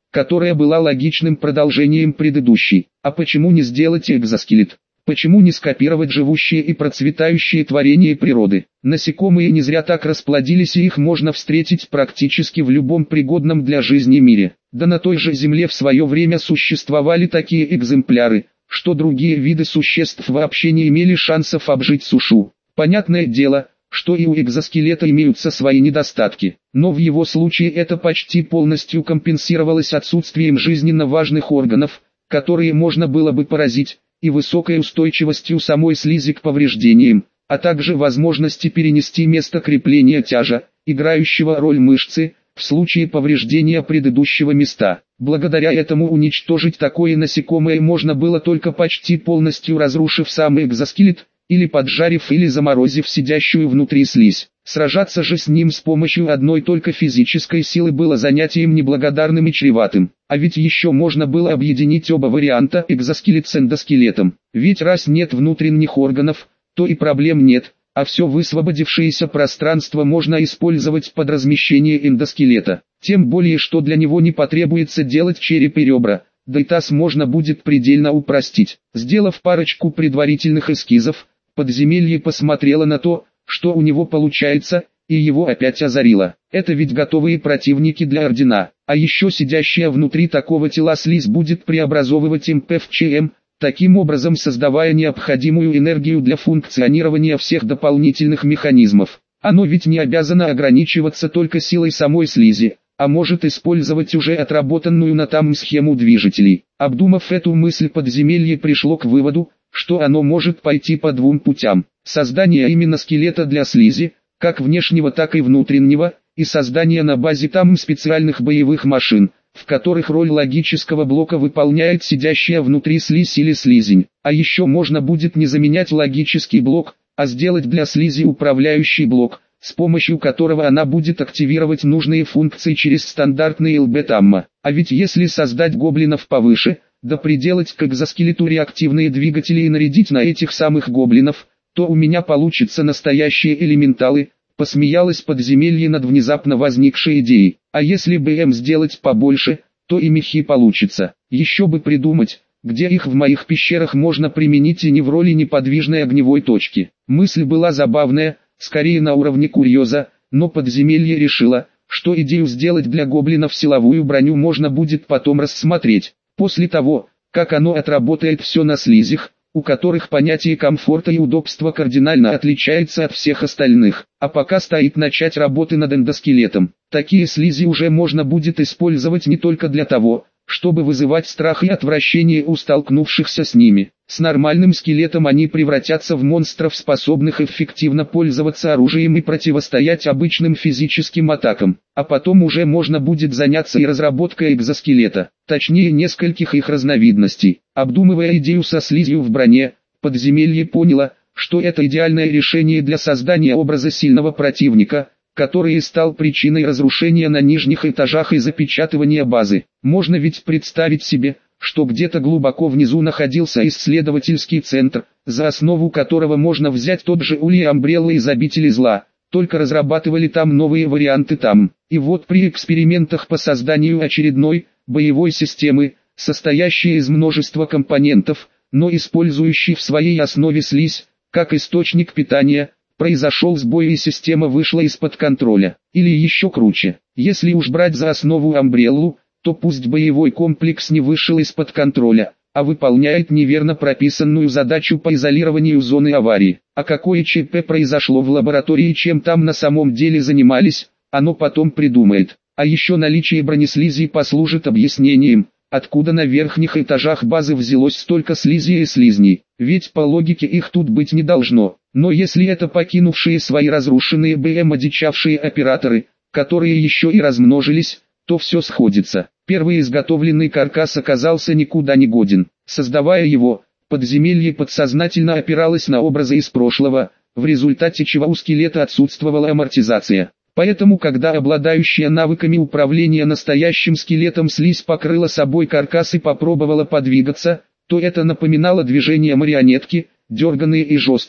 которая была логичным продолжением предыдущей. А почему не сделать экзоскелет? Почему не скопировать живущие и процветающие творения природы? Насекомые не зря так расплодились, и их можно встретить практически в любом пригодном для жизни мире. Да на той же Земле в свое время существовали такие экземпляры, что другие виды существ вообще не имели шансов обжить сушу. Понятное дело, что и у экзоскелета имеются свои недостатки, но в его случае это почти полностью компенсировалось отсутствием жизненно важных органов, которые можно было бы поразить, и высокой устойчивостью самой слизи к повреждениям, а также возможности перенести место крепления тяжа, играющего роль мышцы, в случае повреждения предыдущего места. Благодаря этому уничтожить такое насекомое можно было только почти полностью разрушив сам экзоскелет, или поджарив или заморозив сидящую внутри слизь. Сражаться же с ним с помощью одной только физической силы было занятием неблагодарным и чреватым. А ведь еще можно было объединить оба варианта экзоскелет с эндоскелетом. Ведь раз нет внутренних органов, то и проблем нет, а все высвободившееся пространство можно использовать под размещение эндоскелета. Тем более, что для него не потребуется делать череп и ребра, да и таз можно будет предельно упростить. Сделав парочку предварительных эскизов, подземелье посмотрело на то, что у него получается, и его опять озарило. Это ведь готовые противники для ордена, а еще сидящая внутри такого тела слизь будет преобразовывать эм пэ в че эм, таким образом создавая необходимую энергию для функционирования всех дополнительных механизмов. Оно ведь не обязано ограничиваться только силой самой слизи, а может использовать уже отработанную на там схему движителей. Обдумав эту мысль, подземелье пришло к выводу, что оно может пойти по двум путям. Создание именно скелета для слизи, как внешнего так и внутреннего, и создание на базе там специальных боевых машин, в которых роль логического блока выполняет сидящая внутри слизь или слизень. А еще можно будет не заменять логический блок, а сделать для слизи управляющий блок, с помощью которого она будет активировать нужные функции через стандартные эл бэ тамма. А ведь если создать гоблинов повыше, да приделать к экзоскелету реактивные двигатели и нарядить на этих самых гоблинов, то у меня получатся настоящие элементалы, посмеялась подземелье над внезапно возникшей идеей. А если бы им сделать побольше, то и мехи получится. Еще бы придумать, где их в моих пещерах можно применить и не в роли неподвижной огневой точки. Мысль была забавная, скорее на уровне курьеза, но подземелье решило, что идею сделать для гоблинов силовую броню можно будет потом рассмотреть, после того, как оно отработает все на слизях, у которых понятие комфорта и удобства кардинально отличается от всех остальных. А пока стоит начать работы над эндоскелетом. Такие слизи уже можно будет использовать не только для того, чтобы вызывать страх и отвращение у столкнувшихся с ними. С нормальным скелетом они превратятся в монстров, способных эффективно пользоваться оружием и противостоять обычным физическим атакам. А потом уже можно будет заняться и разработкой экзоскелета, точнее нескольких их разновидностей. Обдумывая идею со слизью в броне, подземелье поняло, что это идеальное решение для создания образа сильного противника, который и стал причиной разрушения на нижних этажах и запечатывания базы. Можно ведь представить себе, что где-то глубоко внизу находился исследовательский центр, за основу которого можно взять тот же Улей Амбрелла из обители зла, только разрабатывали там новые варианты там. И вот при экспериментах по созданию очередной, боевой системы, состоящей из множества компонентов, но использующей в своей основе слизь, как источник питания, произошел сбой и система вышла из-под контроля. Или еще круче, если уж брать за основу Амбреллу, то пусть боевой комплекс не вышел из-под контроля, а выполняет неверно прописанную задачу по изолированию зоны аварии. А какое че пэ произошло в лаборатории, чем там на самом деле занимались, оно потом придумает. А еще наличие бронеслизи послужит объяснением, откуда на верхних этажах базы взялось столько слизи и слизней, ведь по логике их тут быть не должно. Но если это покинувшие свои разрушенные БМ одичавшие операторы, которые еще и размножились, то все сходится. Первый изготовленный каркас оказался никуда не годен. Создавая его, подземелье подсознательно опиралось на образы из прошлого, в результате чего у скелета отсутствовала амортизация. Поэтому, когда обладающая навыками управления настоящим скелетом слизь покрыла собой каркас и попробовала подвигаться, то это напоминало движения марионетки, дерганные и жесткие.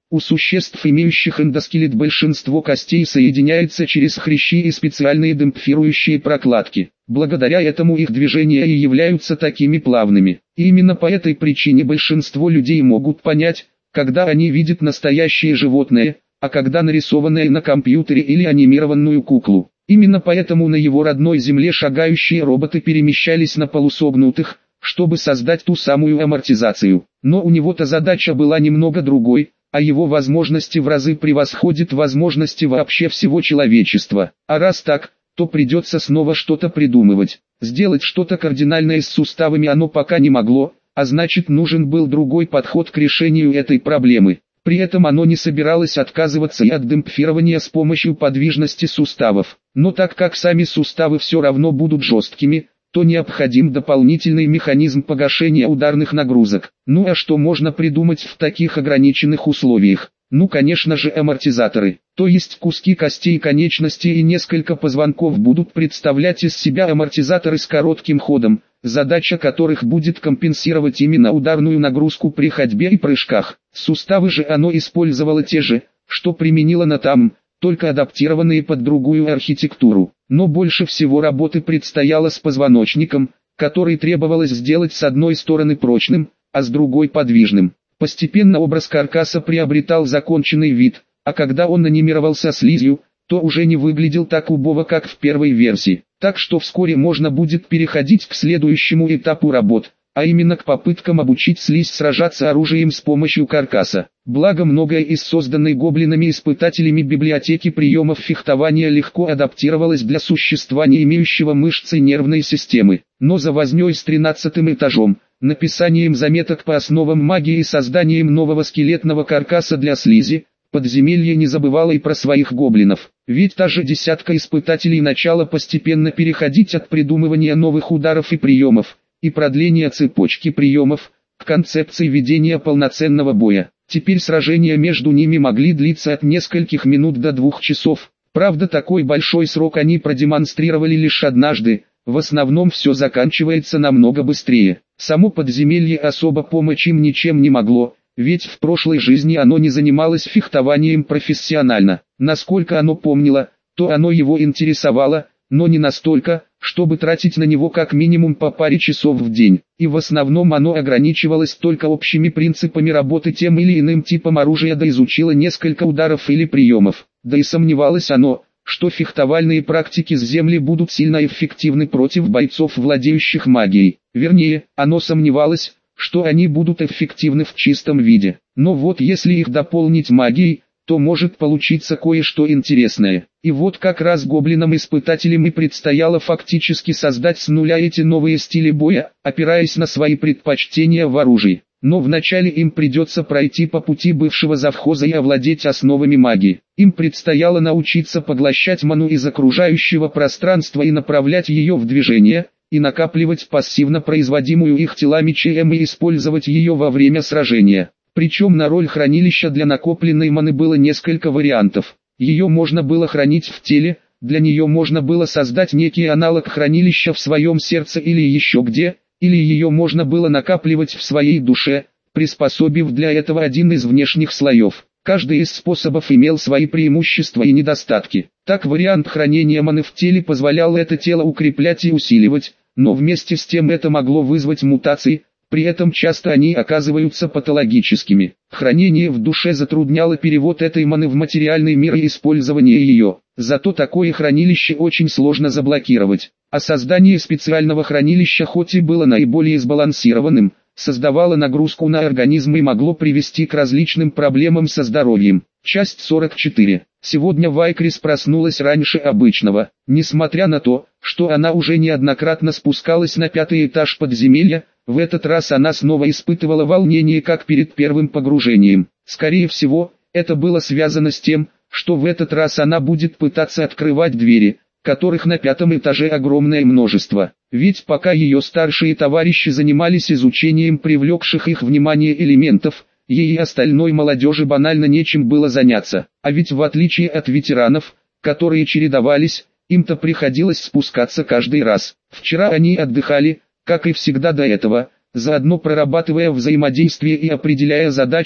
У существ, имеющих эндоскелет, большинство костей соединяется через хрящи и специальные демпфирующие прокладки. Благодаря этому их движения и являются такими плавными. И именно по этой причине большинство людей могут понять, когда они видят настоящее животное, а когда нарисованное на компьютере или анимированную куклу. Именно поэтому на его родной земле шагающие роботы перемещались на полусогнутых, чтобы создать ту самую амортизацию. Но у него-то задача была немного другой, а его возможности в разы превосходят возможности вообще всего человечества. А раз так, то придется снова что-то придумывать. Сделать что-то кардинальное с суставами оно пока не могло, а значит нужен был другой подход к решению этой проблемы. При этом оно не собиралось отказываться и от демпфирования с помощью подвижности суставов. Но так как сами суставы все равно будут жесткими, то необходим дополнительный механизм погашения ударных нагрузок. Ну а что можно придумать в таких ограниченных условиях? Ну конечно же амортизаторы, то есть куски костей конечностей и несколько позвонков будут представлять из себя амортизаторы с коротким ходом, задача которых будет компенсировать именно ударную нагрузку при ходьбе и прыжках. Суставы же оно использовало те же, что применило на ТАМ, только адаптированные под другую архитектуру. Но больше всего работы предстояло с позвоночником, который требовалось сделать с одной стороны прочным, а с другой подвижным. Постепенно образ каркаса приобретал законченный вид, а когда он анимировался слизью, то уже не выглядел так убого, как в первой версии. Так что вскоре можно будет переходить к следующему этапу работ, а именно к попыткам обучить слизь сражаться оружием с помощью каркаса. Благо многое из созданной гоблинами-испытателями библиотеки приемов фехтования легко адаптировалось для существования имеющего мышцы нервной системы. Но за вознёй с тринадцатым этажом, написанием заметок по основам магии и созданием нового скелетного каркаса для слизи, подземелье не забывало и про своих гоблинов. Ведь та же десятка испытателей начала постепенно переходить от придумывания новых ударов и приемов, и продления цепочки приемов, к концепции ведения полноценного боя. Теперь сражения между ними могли длиться от нескольких минут до двух часов. Правда, такой большой срок они продемонстрировали лишь однажды, в основном все заканчивается намного быстрее. Само подземелье особо помочь им ничем не могло, ведь в прошлой жизни оно не занималось фехтованием профессионально. Насколько оно помнило, то оно его интересовало, но не настолько, чтобы тратить на него как минимум по паре часов в день. И в основном оно ограничивалось только общими принципами работы тем или иным типом оружия, да изучило несколько ударов или приемов. Да и сомневалось оно, что фехтовальные практики с земли будут сильно эффективны против бойцов, владеющих магией. Вернее, оно сомневалось, что они будут эффективны в чистом виде. Но вот если их дополнить магией, то может получиться кое-что интересное. И вот как раз гоблинам-испытателям и предстояло фактически создать с нуля эти новые стили боя, опираясь на свои предпочтения в оружии. Но вначале им придется пройти по пути бывшего завхоза и овладеть основами магии. Им предстояло научиться поглощать ману из окружающего пространства и направлять ее в движение, и накапливать пассивно производимую их телами ЧМ и использовать ее во время сражения. Причем на роль хранилища для накопленной маны было несколько вариантов. Ее можно было хранить в теле, для нее можно было создать некий аналог хранилища в своем сердце или еще где, или ее можно было накапливать в своей душе, приспособив для этого один из внешних слоев. Каждый из способов имел свои преимущества и недостатки. Так вариант хранения маны в теле позволял это тело укреплять и усиливать, но вместе с тем это могло вызвать мутации, при этом часто они оказываются патологическими. Хранение в душе затрудняло перевод этой маны в материальный мир и использование ее. Зато такое хранилище очень сложно заблокировать. А создание специального хранилища, хоть и было наиболее сбалансированным, создавало нагрузку на организм и могло привести к различным проблемам со здоровьем. Часть сорок четыре. Сегодня Вайкрис проснулась раньше обычного. Несмотря на то, что она уже неоднократно спускалась на пятый этаж подземелья, в этот раз она снова испытывала волнение, как перед первым погружением. Скорее всего, это было связано с тем, что в этот раз она будет пытаться открывать двери, которых на пятом этаже огромное множество. Ведь пока ее старшие товарищи занимались изучением привлекших их внимание элементов, ей и остальной молодежи банально нечем было заняться. А ведь в отличие от ветеранов, которые чередовались, им-то приходилось спускаться каждый раз. Вчера они отдыхали, как и всегда до этого, заодно прорабатывая взаимодействие и определяя задачи,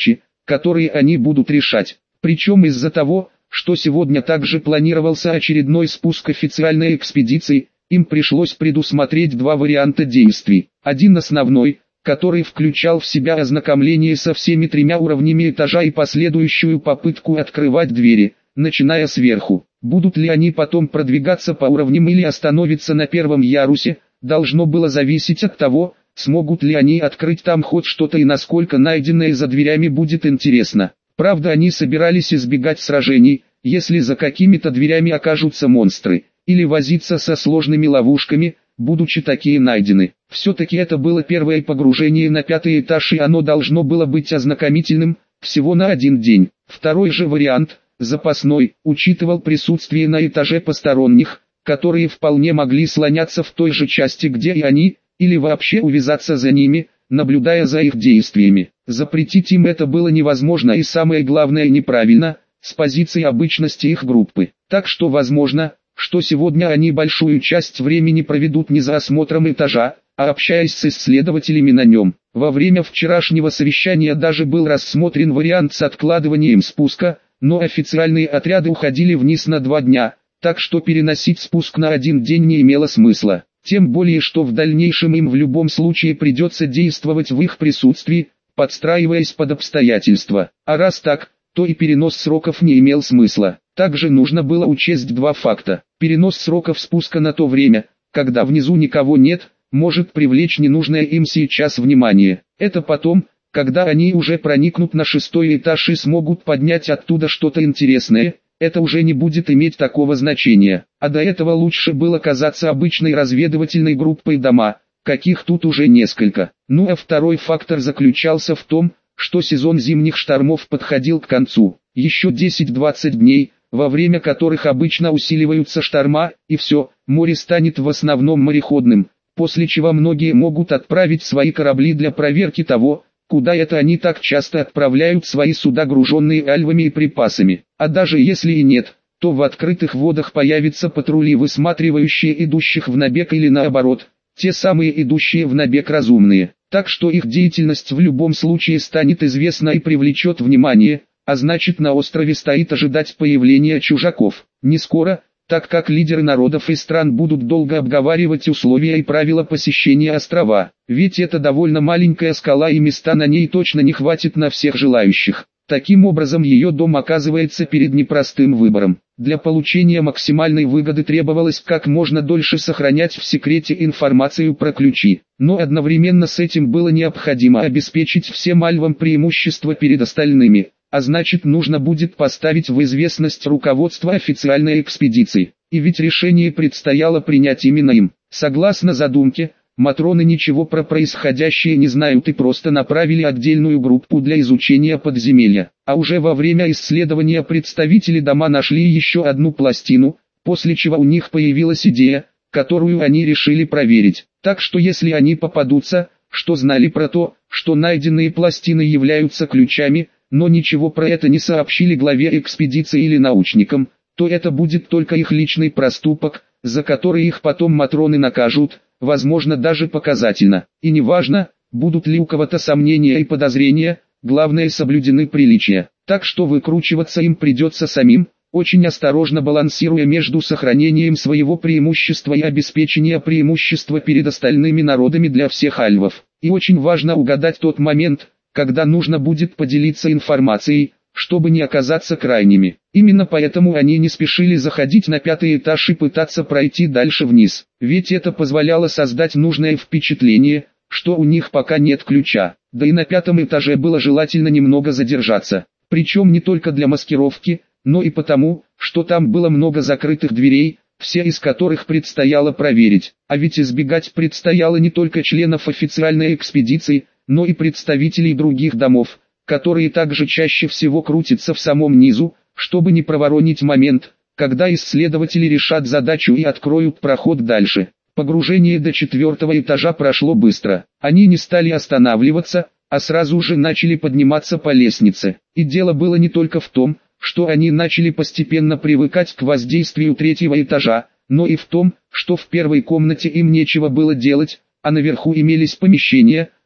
которые они будут решать. Причем из-за того, что сегодня также планировался очередной спуск официальной экспедиции, им пришлось предусмотреть два варианта действий. Один основной, который включал в себя ознакомление со всеми тремя уровнями этажа и последующую попытку открывать двери, начиная сверху. Будут ли они потом продвигаться по уровням или остановиться на первом ярусе, должно было зависеть от того, смогут ли они открыть там хоть что-то и насколько найденное за дверями будет интересно. Правда, они собирались избегать сражений, если за какими-то дверями окажутся монстры, или возиться со сложными ловушками, будучи такие найдены. Все-таки это было первое погружение на пятый этаж, и оно должно было быть ознакомительным, всего на один день. Второй же вариант, запасной, учитывал присутствие на этаже посторонних, которые вполне могли слоняться в той же части, где и они, или вообще увязаться за ними, наблюдая за их действиями. Запретить им это было невозможно и самое главное неправильно, с позиции обычности их группы. Так что возможно, что сегодня они большую часть времени проведут не за осмотром этажа, а общаясь с исследователями на нем. Во время вчерашнего совещания даже был рассмотрен вариант с откладыванием спуска, но официальные отряды уходили вниз на два дня, так что переносить спуск на один день не имело смысла. Тем более, что в дальнейшем им в любом случае придется действовать в их присутствии, подстраиваясь под обстоятельства. А раз так, то и перенос сроков не имел смысла. Также нужно было учесть два факта. Перенос сроков спуска на то время, когда внизу никого нет, может привлечь ненужное им сейчас внимание. Это потом, когда они уже проникнут на шестой этаж и смогут поднять оттуда что-то интересное, это уже не будет иметь такого значения. А до этого лучше было казаться обычной разведывательной группой дома, каких тут уже несколько. Ну а второй фактор заключался в том, что сезон зимних штормов подходил к концу. Еще десять-двадцать дней, во время которых обычно усиливаются шторма, и все, море станет в основном мореходным, после чего многие могут отправить свои корабли для проверки того, куда это они так часто отправляют свои суда, груженные альвами и припасами. А даже если и нет, то в открытых водах появятся патрули, высматривающие идущих в набег или наоборот, те самые идущие в набег разумные. Так что их деятельность в любом случае станет известна и привлечет внимание, а значит, на острове стоит ожидать появления чужаков. Не скоро, так как лидеры народов и стран будут долго обговаривать условия и правила посещения острова. Ведь это довольно маленькая скала, и места на ней точно не хватит на всех желающих. Таким образом, ее дом оказывается перед непростым выбором. Для получения максимальной выгоды требовалось как можно дольше сохранять в секрете информацию про ключи. Но одновременно с этим было необходимо обеспечить всем альвам преимущество перед остальными, а значит, нужно будет поставить в известность руководство официальной экспедиции. И ведь решение предстояло принять именно им. Согласно задумке, матроны ничего про происходящее не знают и просто направили отдельную группу для изучения подземелья. А уже во время исследования представители дома нашли еще одну пластину, после чего у них появилась идея, которую они решили проверить. Так что если они попадутся, что знали про то, что найденные пластины являются ключами, но ничего про это не сообщили главе экспедиции или научникам, то это будет только их личный проступок, за который их потом матроны накажут, возможно даже показательно. И неважно, будут ли у кого-то сомнения и подозрения, главное соблюдены приличия. Так что выкручиваться им придется самим, очень осторожно балансируя между сохранением своего преимущества и обеспечением преимущества перед остальными народами для всех альвов. И очень важно угадать тот момент, когда нужно будет поделиться информацией, чтобы не оказаться крайними. Именно поэтому они не спешили заходить на пятый этаж и пытаться пройти дальше вниз, ведь это позволяло создать нужное впечатление, что у них пока нет ключа. Да и на пятом этаже было желательно немного задержаться, причем не только для маскировки, но и потому, что там было много закрытых дверей, все из которых предстояло проверить. А ведь избегать предстояло не только членов официальной экспедиции, но и представителей других домов, которые также чаще всего крутятся в самом низу, чтобы не проворонить момент, когда исследователи решат задачу и откроют проход дальше. Погружение до четвертого этажа прошло быстро. Они не стали останавливаться, а сразу же начали подниматься по лестнице. И дело было не только в том, что они начали постепенно привыкать к воздействию третьего этажа, но и в том, что в первой комнате им нечего было делать, а наверху имелись помещения,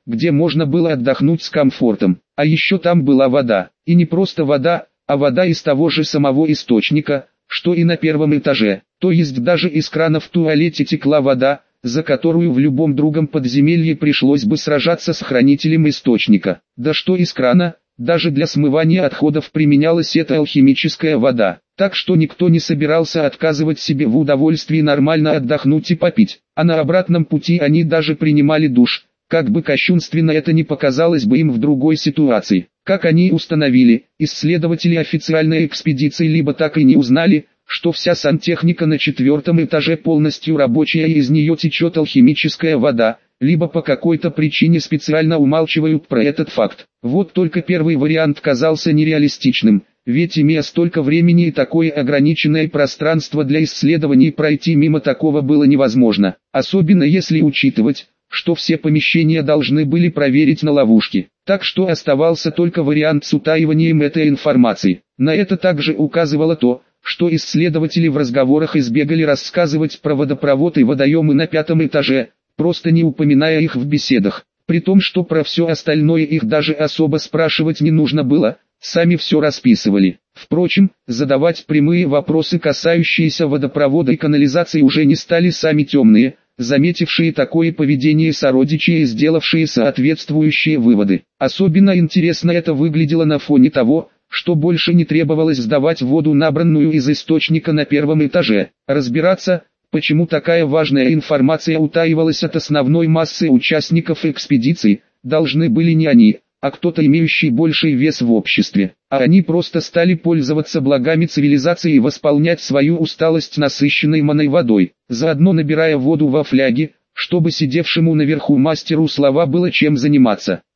где можно было отдохнуть с комфортом. А еще там была вода, и не просто вода, а вода из того же самого источника, что и на первом этаже, то есть даже из крана в туалете текла вода, за которую в любом другом подземелье пришлось бы сражаться с хранителем источника. Да что из крана, даже для смывания отходов применялась эта алхимическая вода, так что никто не собирался отказывать себе в удовольствии нормально отдохнуть и попить, а на обратном пути они даже принимали душ, как бы кощунственно это ни показалось бы им в другой ситуации. Как они установили, исследователи официальной экспедиции либо так и не узнали, что вся сантехника на четвертом этаже полностью рабочая и из нее течет алхимическая вода, либо по какой-то причине специально умалчивают про этот факт. Вот только первый вариант казался нереалистичным, ведь имея столько времени и такое ограниченное пространство для исследований, пройти мимо такого было невозможно, особенно если учитывать, что все помещения должны были проверить на ловушки. Так что оставался только вариант с утаиванием этой информации. На это также указывало то, что исследователи в разговорах избегали рассказывать про водопровод и водоемы на пятом этаже, просто не упоминая их в беседах. При том, что про все остальное их даже особо спрашивать не нужно было, сами все расписывали. Впрочем, задавать прямые вопросы, касающиеся водопровода и канализации, уже не стали сами темные, заметившие такое поведение сородичи и сделавшие соответствующие выводы. Особенно интересно это выглядело на фоне того, что больше не требовалось сдавать воду, набранную из источника на первом этаже. Разбираться, почему такая важная информация утаивалась от основной массы участников экспедиции, должны были не они, а кто-то, имеющий больший вес в обществе. А они просто стали пользоваться благами цивилизации и восполнять свою усталость насыщенной маной водой, заодно набирая воду во фляги, чтобы сидевшему наверху мастеру слова было чем заниматься.